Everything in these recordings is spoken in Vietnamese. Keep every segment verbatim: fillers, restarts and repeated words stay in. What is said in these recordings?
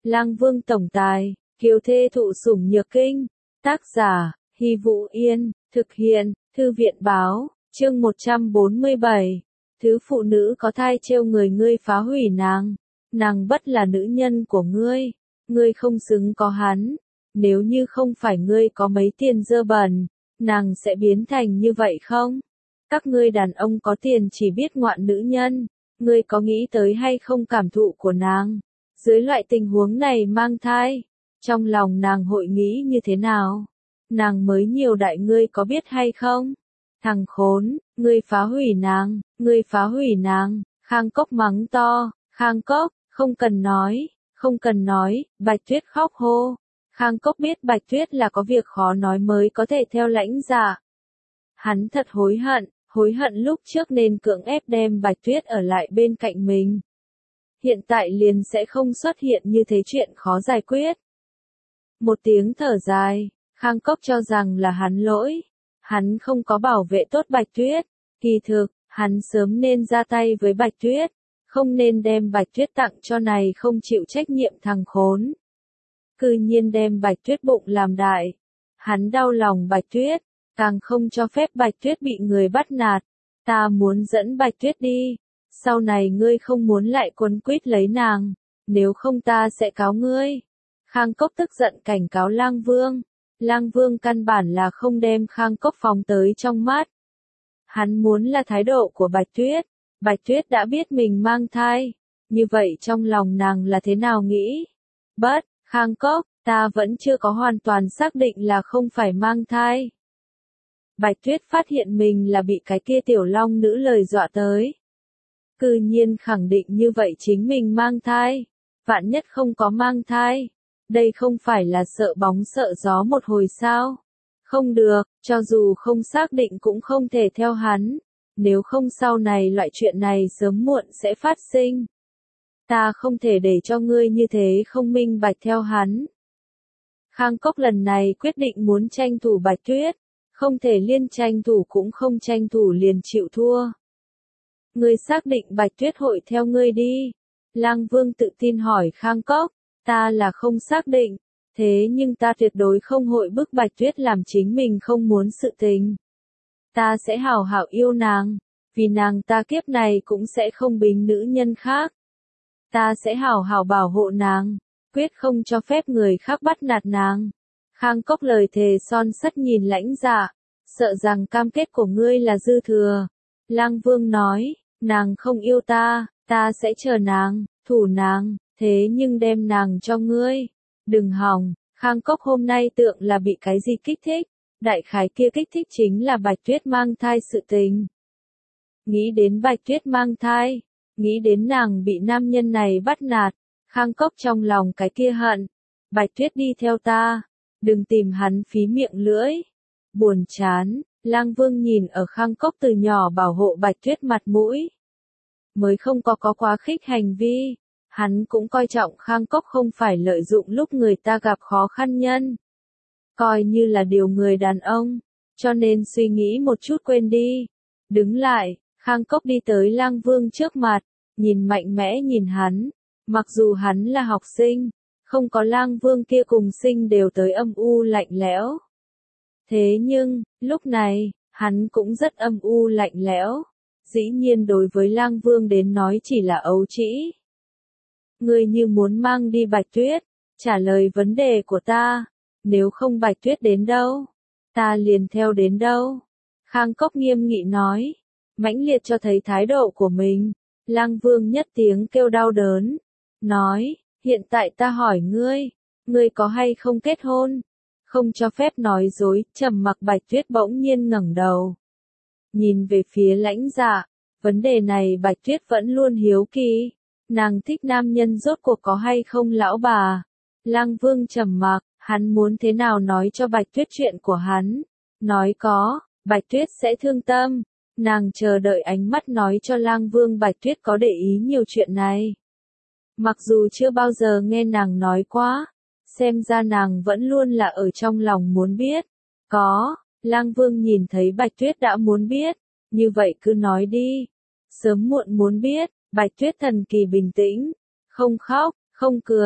Lang Vương tổng tài, kiều thê thụ sủng nhược kinh. Tác giả, Hy Vũ Yên, thực hiện, Thư viện báo, chương một trăm bốn mươi bảy. Thứ phụ nữ có thai trêu người ngươi phá hủy nàng. Nàng bất là nữ nhân của ngươi. Ngươi không xứng có hắn. Nếu như không phải ngươi có mấy tiền dơ bẩn, nàng sẽ biến thành như vậy không? Các ngươi đàn ông có tiền chỉ biết ngoạn nữ nhân. Ngươi có nghĩ tới hay không cảm thụ của nàng? Dưới loại tình huống này mang thai, trong lòng nàng hội nghĩ như thế nào? Nàng mới nhiều đại ngươi có biết hay không? Thằng khốn, ngươi phá hủy nàng, ngươi phá hủy nàng. Khang Cốc mắng to. Khang Cốc, không cần nói, không cần nói. Bạch Tuyết khóc hô. Khang Cốc biết Bạch Tuyết là có việc khó nói mới có thể theo lãnh dạ. Hắn thật hối hận, hối hận lúc trước nên cưỡng ép đem Bạch Tuyết ở lại bên cạnh mình. Hiện tại liền sẽ không xuất hiện như thế chuyện khó giải quyết. Một tiếng thở dài, Khang Cốc cho rằng là hắn lỗi. Hắn không có bảo vệ tốt Bạch Tuyết. Kỳ thực, hắn sớm nên ra tay với Bạch Tuyết. Không nên đem Bạch Tuyết tặng cho này không chịu trách nhiệm thằng khốn. Cư nhiên đem Bạch Tuyết bụng làm đại. Hắn đau lòng Bạch Tuyết, càng không cho phép Bạch Tuyết bị người bắt nạt. Ta muốn dẫn Bạch Tuyết đi. Sau này ngươi không muốn lại quấn quýt lấy nàng, nếu không ta sẽ cáo ngươi. Khang Cốc tức giận cảnh cáo Lang Vương. Lang Vương căn bản là không đem Khang Cốc phóng tới trong mắt. Hắn muốn là thái độ của Bạch Tuyết. Bạch Tuyết đã biết mình mang thai, như vậy trong lòng nàng là thế nào nghĩ? Bất, Khang Cốc, ta vẫn chưa có hoàn toàn xác định là không phải mang thai. Bạch Tuyết phát hiện mình là bị cái kia tiểu long nữ lời dọa tới. Cư nhiên khẳng định như vậy chính mình mang thai. Vạn nhất không có mang thai. Đây không phải là sợ bóng sợ gió một hồi sao? Không được, cho dù không xác định cũng không thể theo hắn. Nếu không sau này loại chuyện này sớm muộn sẽ phát sinh. Ta không thể để cho ngươi như thế không minh bạch theo hắn. Khang Cốc lần này quyết định muốn tranh thủ Bạch Tuyết. Không thể liên tranh thủ cũng không tranh thủ liền chịu thua. Ngươi xác định Bạch Tuyết hội theo ngươi đi. Lang Vương tự tin hỏi Khang Cốc. Ta là không xác định. Thế nhưng ta tuyệt đối không hội bức Bạch Tuyết làm chính mình không muốn sự tình. Ta sẽ hảo hảo yêu nàng. Vì nàng ta kiếp này cũng sẽ không bính nữ nhân khác. Ta sẽ hảo hảo bảo hộ nàng. Quyết không cho phép người khác bắt nạt nàng. Khang Cốc lời thề son sắt nhìn lãnh dạ. Sợ rằng cam kết của ngươi là dư thừa. Lang Vương nói. Nàng không yêu ta, ta sẽ chờ nàng, thủ nàng, thế nhưng đem nàng cho ngươi. Đừng hòng, Khang Cốc hôm nay tượng là bị cái gì kích thích. Đại khái kia kích thích chính là Bạch Tuyết mang thai sự tình. Nghĩ đến Bạch Tuyết mang thai, nghĩ đến nàng bị nam nhân này bắt nạt, Khang Cốc trong lòng cái kia hận. Bạch Tuyết đi theo ta, đừng tìm hắn phí miệng lưỡi. Buồn chán, Lang Vương nhìn ở Khang Cốc từ nhỏ bảo hộ Bạch Tuyết mặt mũi. Mới không có có quá khích hành vi. Hắn cũng coi trọng Khang Cốc không phải lợi dụng lúc người ta gặp khó khăn nhân. Coi như là điều người đàn ông. Cho nên suy nghĩ một chút quên đi. Đứng lại, Khang Cốc đi tới Lang Vương trước mặt. Nhìn mạnh mẽ nhìn hắn. Mặc dù hắn là học sinh. Không có Lang Vương kia cùng sinh đều tới âm u lạnh lẽo. Thế nhưng, lúc này, hắn cũng rất âm u lạnh lẽo. Dĩ nhiên đối với Lang Vương đến nói chỉ là ấu trĩ. Ngươi như muốn mang đi Bạch Tuyết, trả lời vấn đề của ta. Nếu không Bạch Tuyết đến đâu, ta liền theo đến đâu. Khang Cốc nghiêm nghị nói, mãnh liệt cho thấy thái độ của mình. Lang Vương nhất tiếng kêu đau đớn, nói, hiện tại ta hỏi ngươi, ngươi có hay không kết hôn? Không cho phép nói dối. Trầm mặc Bạch Tuyết bỗng nhiên ngẩng đầu. Nhìn về phía lãnh dạ, vấn đề này Bạch Tuyết vẫn luôn hiếu kỳ. Nàng thích nam nhân rốt cuộc có hay không lão bà. Lang Vương trầm mặc, hắn muốn thế nào nói cho Bạch Tuyết chuyện của hắn. Nói có, Bạch Tuyết sẽ thương tâm. Nàng chờ đợi ánh mắt nói cho Lang Vương Bạch Tuyết có để ý nhiều chuyện này. Mặc dù chưa bao giờ nghe nàng nói quá, xem ra nàng vẫn luôn là ở trong lòng muốn biết. Có, Lang Vương nhìn thấy Bạch Tuyết đã muốn biết, như vậy cứ nói đi. Sớm muộn muốn biết. Bạch Tuyết thần kỳ bình tĩnh, không khóc, không cười,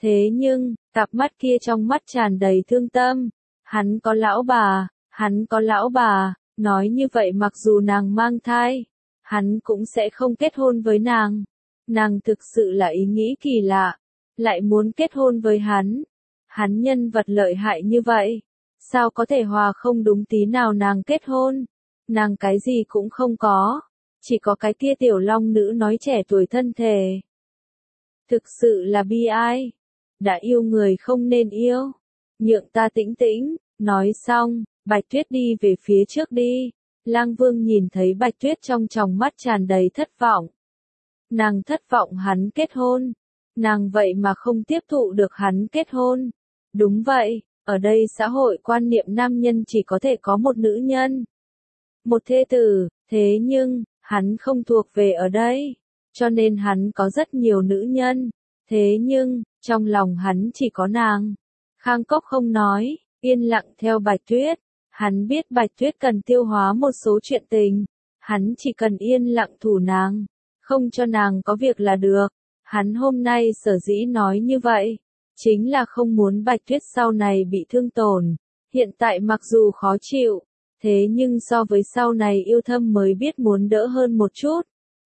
Thế nhưng, cặp mắt kia trong mắt tràn đầy thương tâm. Hắn có lão bà, hắn có lão bà, nói như vậy mặc dù nàng mang thai, hắn cũng sẽ không kết hôn với nàng. Nàng thực sự là ý nghĩ kỳ lạ, lại muốn kết hôn với hắn. Hắn nhân vật lợi hại như vậy, sao có thể hòa không đúng tí nào nàng kết hôn. Nàng cái gì cũng không có, chỉ có cái kia tiểu long nữ nói trẻ tuổi thân thể. Thực sự là bi ai. Đã yêu người không nên yêu. Nhượng ta tĩnh tĩnh. Nói xong, Bạch Tuyết đi về phía trước đi. Lang Vương nhìn thấy Bạch Tuyết trong tròng mắt tràn đầy thất vọng. Nàng thất vọng hắn kết hôn. Nàng vậy mà không tiếp thụ được hắn kết hôn. Đúng vậy, ở đây xã hội quan niệm nam nhân chỉ có thể có một nữ nhân. Một thê tử, thế nhưng, hắn không thuộc về ở đây. Cho nên hắn có rất nhiều nữ nhân. Thế nhưng, trong lòng hắn chỉ có nàng. Khang Cốc không nói, yên lặng theo Bạch Tuyết. Hắn biết Bạch Tuyết cần tiêu hóa một số chuyện tình. Hắn chỉ cần yên lặng thủ nàng, không cho nàng có việc là được. Hắn hôm nay sở dĩ nói như vậy, chính là không muốn Bạch Tuyết sau này bị thương tổn. Hiện tại mặc dù khó chịu, thế nhưng so với sau này yêu thâm mới biết muốn đỡ hơn một chút.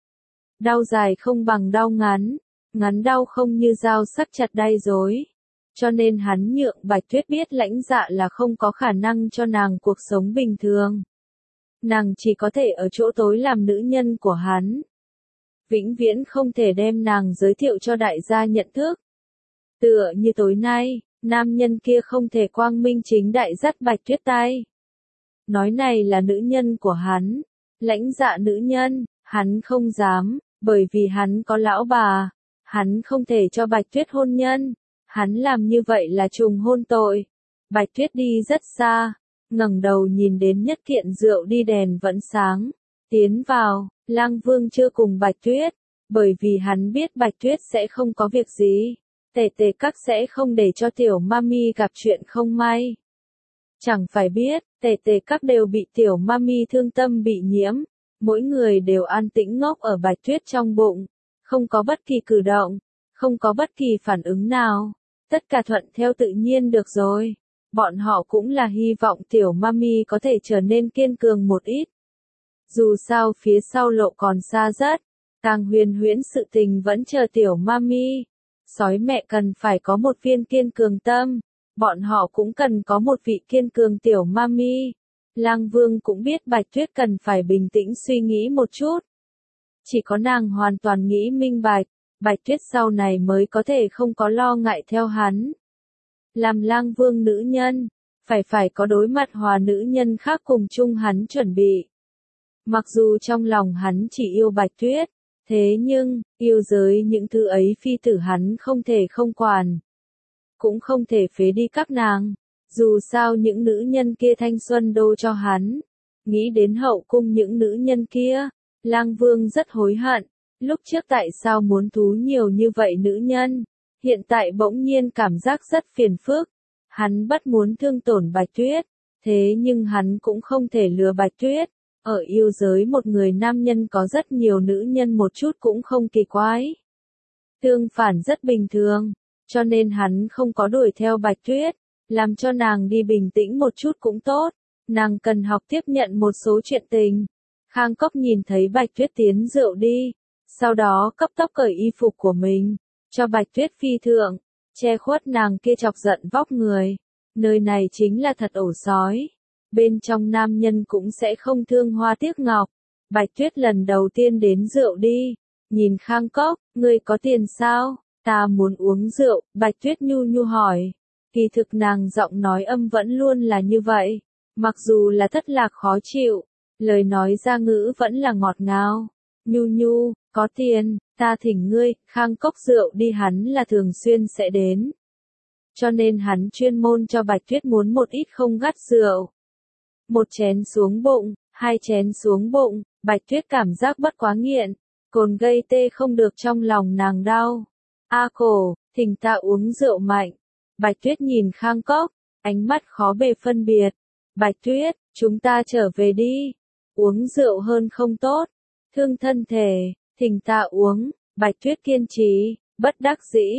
Đau dài không bằng đau ngắn, ngắn đau không như dao sắc chặt đay dối. Cho nên hắn nhượng Bạch Tuyết biết lãnh dạ là không có khả năng cho nàng cuộc sống bình thường. Nàng chỉ có thể ở chỗ tối làm nữ nhân của hắn. Vĩnh viễn không thể đem nàng giới thiệu cho đại gia nhận thức. Tựa như tối nay, nam nhân kia không thể quang minh chính đại dắt Bạch Tuyết tay. Nói này là nữ nhân của hắn. Lãnh dạ nữ nhân, hắn không dám, bởi vì hắn có lão bà. Hắn không thể cho Bạch Tuyết hôn nhân. Hắn làm như vậy là trùng hôn tội. Bạch Tuyết đi rất xa, ngẩng đầu nhìn đến nhất kiện rượu đi đèn vẫn sáng. Tiến vào, Lang Vương chưa cùng Bạch Tuyết, bởi vì hắn biết Bạch Tuyết sẽ không có việc gì. Tề tề các sẽ không để cho tiểu mami gặp chuyện không may. Chẳng phải biết, tề tề các đều bị tiểu mami thương tâm bị nhiễm. Mỗi người đều an tĩnh ngốc ở Bạch Tuyết trong bụng. Không có bất kỳ cử động, không có bất kỳ phản ứng nào. Tất cả thuận theo tự nhiên được rồi. Bọn họ cũng là hy vọng tiểu mami có thể trở nên kiên cường một ít. Dù sao phía sau lộ còn xa rất, càng huyền huyễn sự tình vẫn chờ tiểu mami. Sói mẹ cần phải có một viên kiên cường tâm, bọn họ cũng cần có một vị kiên cường tiểu mami. Lang Vương cũng biết Bạch Tuyết cần phải bình tĩnh suy nghĩ một chút. Chỉ có nàng hoàn toàn nghĩ minh bạch, Bạch Tuyết sau này mới có thể không có lo ngại theo hắn. Làm Lang Vương nữ nhân, phải phải có đối mặt hòa nữ nhân khác cùng chung hắn chuẩn bị. Mặc dù trong lòng hắn chỉ yêu Bạch Tuyết, thế nhưng, yêu giới những thứ ấy phi tử hắn không thể không quản. Cũng không thể phế đi các nàng. Dù sao những nữ nhân kia thanh xuân đô cho hắn. Nghĩ đến hậu cung những nữ nhân kia, Lang Vương rất hối hận. Lúc trước tại sao muốn thú nhiều như vậy nữ nhân? Hiện tại bỗng nhiên cảm giác rất phiền phức. Hắn bất muốn thương tổn Bạch Tuyết. Thế nhưng hắn cũng không thể lừa Bạch Tuyết. Ở yêu giới một người nam nhân có rất nhiều nữ nhân một chút cũng không kỳ quái. Tương phản rất bình thường. Cho nên hắn không có đuổi theo Bạch Tuyết. Làm cho nàng đi bình tĩnh một chút cũng tốt. Nàng cần học tiếp nhận một số chuyện tình. Khang Cốc nhìn thấy Bạch Tuyết tiến rượu đi. Sau đó cấp tốc cởi y phục của mình. Cho Bạch Tuyết phi thượng. Che khuất nàng kia chọc giận vóc người. Nơi này chính là thật ổ sói. Bên trong nam nhân cũng sẽ không thương hoa tiếc ngọc. Bạch Tuyết lần đầu tiên đến rượu đi. Nhìn Khang Cốc, ngươi có tiền sao? Ta muốn uống rượu, Bạch Tuyết nhu nhu hỏi. Kỳ thực nàng giọng nói âm vẫn luôn là như vậy. Mặc dù là thất lạc khó chịu, lời nói ra ngữ vẫn là ngọt ngào. Nhu nhu, có tiền, ta thỉnh ngươi. Khang Cốc rượu đi hắn là thường xuyên sẽ đến. Cho nên hắn chuyên môn cho Bạch Tuyết muốn một ít không gắt rượu. Một chén xuống bụng, hai chén xuống bụng, Bạch Tuyết cảm giác bất quá nghiện. Cồn gây tê không được trong lòng nàng đau. A cổ, thỉnh ta uống rượu mạnh. Bạch Tuyết nhìn Khang Cốc, ánh mắt khó bề phân biệt. Bạch Tuyết, chúng ta trở về đi. Uống rượu hơn không tốt. Thương thân thể, thỉnh ta uống. Bạch Tuyết kiên trì, bất đắc dĩ.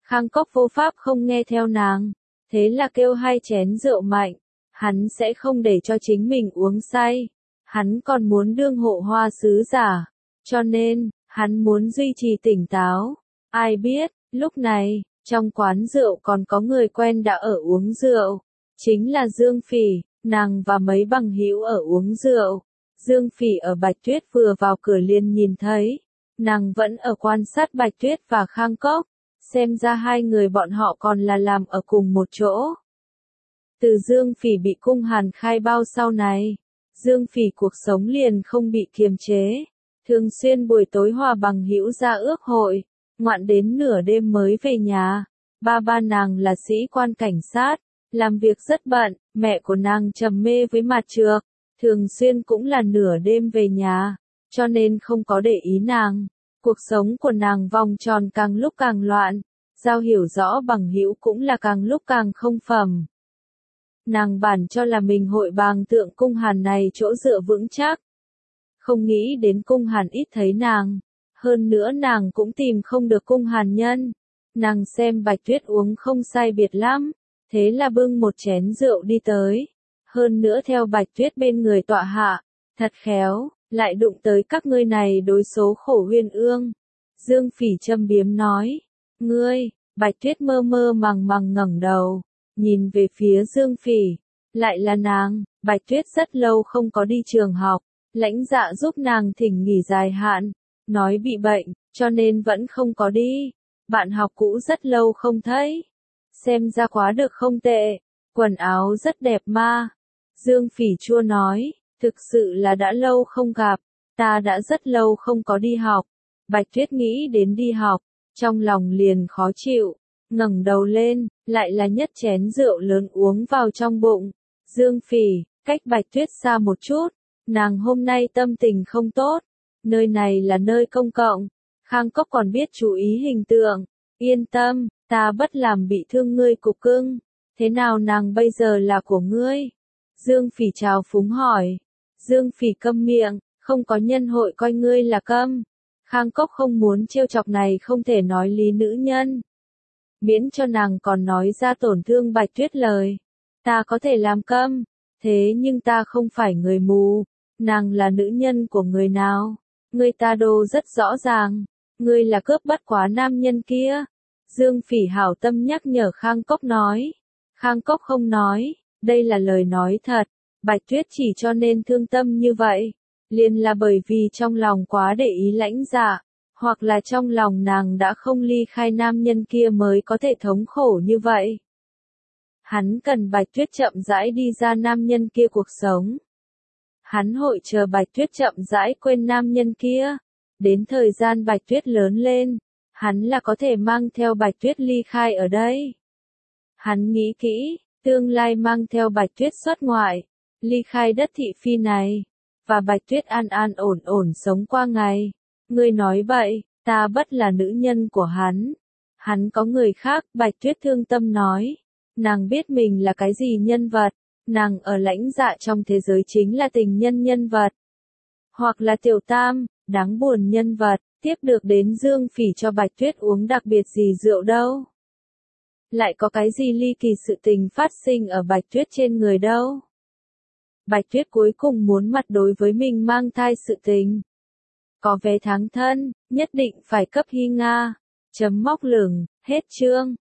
Khang Cốc vô pháp không nghe theo nàng, thế là kêu hai chén rượu mạnh, hắn sẽ không để cho chính mình uống say, hắn còn muốn đương hộ hoa sứ giả, cho nên, hắn muốn duy trì tỉnh táo. Ai biết, lúc này, trong quán rượu còn có người quen đã ở uống rượu, chính là Dương Phỉ, nàng và mấy bằng hữu ở uống rượu. Dương Phỉ ở Bạch Tuyết vừa vào cửa liền nhìn thấy, nàng vẫn ở quan sát Bạch Tuyết và Khang Cốc, xem ra hai người bọn họ còn là làm ở cùng một chỗ. Từ Dương Phỉ bị cung hàn khai bao sau này, Dương Phỉ cuộc sống liền không bị kiềm chế, thường xuyên buổi tối hòa bằng hữu ra ước hội, ngoạn đến nửa đêm mới về nhà. Ba ba nàng là sĩ quan cảnh sát, làm việc rất bận, mẹ của nàng trầm mê với mặt trược, thường xuyên cũng là nửa đêm về nhà, cho nên không có để ý nàng. Cuộc sống của nàng vòng tròn càng lúc càng loạn, giao hiểu rõ bằng hữu cũng là càng lúc càng không phẩm. Nàng bản cho là mình hội bàng tượng cung hàn này chỗ dựa vững chắc. Không nghĩ đến cung hàn ít thấy nàng, hơn nữa nàng cũng tìm không được cung hàn nhân. Nàng xem Bạch Tuyết uống không sai biệt lắm, thế là bưng một chén rượu đi tới, hơn nữa theo Bạch Tuyết bên người tọa hạ, thật khéo, lại đụng tới các ngươi này đối số khổ huyên ương. Dương Phỉ châm biếm nói, ngươi, Bạch Tuyết mơ mơ màng màng ngẩng đầu, nhìn về phía Dương Phỉ, lại là nàng. Bạch Tuyết rất lâu không có đi trường học, lãnh dạ giúp nàng thỉnh nghỉ dài hạn, nói bị bệnh, cho nên vẫn không có đi. Bạn học cũ rất lâu không thấy, xem ra quá được không tệ, quần áo rất đẹp ma. Dương Phỉ chua nói, thực sự là đã lâu không gặp, ta đã rất lâu không có đi học. Bạch Tuyết nghĩ đến đi học, trong lòng liền khó chịu, ngẩng đầu lên, lại là nhất chén rượu lớn uống vào trong bụng. Dương Phỉ, cách Bạch Tuyết xa một chút, nàng hôm nay tâm tình không tốt, nơi này là nơi công cộng, Khang Cốc còn biết chú ý hình tượng, yên tâm, ta bất làm bị thương ngươi cục cưng, thế nào nàng bây giờ là của ngươi? Dương Phỉ trào phúng hỏi. Dương Phỉ câm miệng, không có nhân hội coi ngươi là câm. Khang Cốc không muốn trêu chọc này không thể nói lý nữ nhân. Miễn cho nàng còn nói ra tổn thương Bạch Tuyết lời. Ta có thể làm câm, thế nhưng ta không phải người mù. Nàng là nữ nhân của người nào? Ngươi ta đồ rất rõ ràng. Ngươi là cướp bắt quá nam nhân kia. Dương Phỉ hảo tâm nhắc nhở Khang Cốc nói. Khang Cốc không nói, đây là lời nói thật. Bạch Tuyết chỉ cho nên thương tâm như vậy, liền là bởi vì trong lòng quá để ý lãnh dạ, hoặc là trong lòng nàng đã không ly khai nam nhân kia mới có thể thống khổ như vậy. Hắn cần Bạch Tuyết chậm rãi đi ra nam nhân kia cuộc sống. Hắn hội chờ Bạch Tuyết chậm rãi quên nam nhân kia. Đến thời gian Bạch Tuyết lớn lên, hắn là có thể mang theo Bạch Tuyết ly khai ở đây. Hắn nghĩ kỹ, tương lai mang theo Bạch Tuyết xuất ngoại, ly khai đất thị phi này, và Bạch Tuyết an an ổn ổn sống qua ngày. Ngươi nói vậy, ta bất là nữ nhân của hắn. Hắn có người khác, Bạch Tuyết thương tâm nói. Nàng biết mình là cái gì nhân vật, nàng ở lãnh dạ trong thế giới chính là tình nhân nhân vật. Hoặc là tiểu tam, đáng buồn nhân vật, tiếp được đến Dương Phỉ cho Bạch Tuyết uống đặc biệt gì rượu đâu. Lại có cái gì ly kỳ sự tình phát sinh ở Bạch Tuyết trên người đâu. Bạch Tuyết cuối cùng muốn mặt đối với mình mang thai sự tình. Có vé tháng thân, nhất định phải cấp Hy Nga. Chấm móc lửng, hết chương.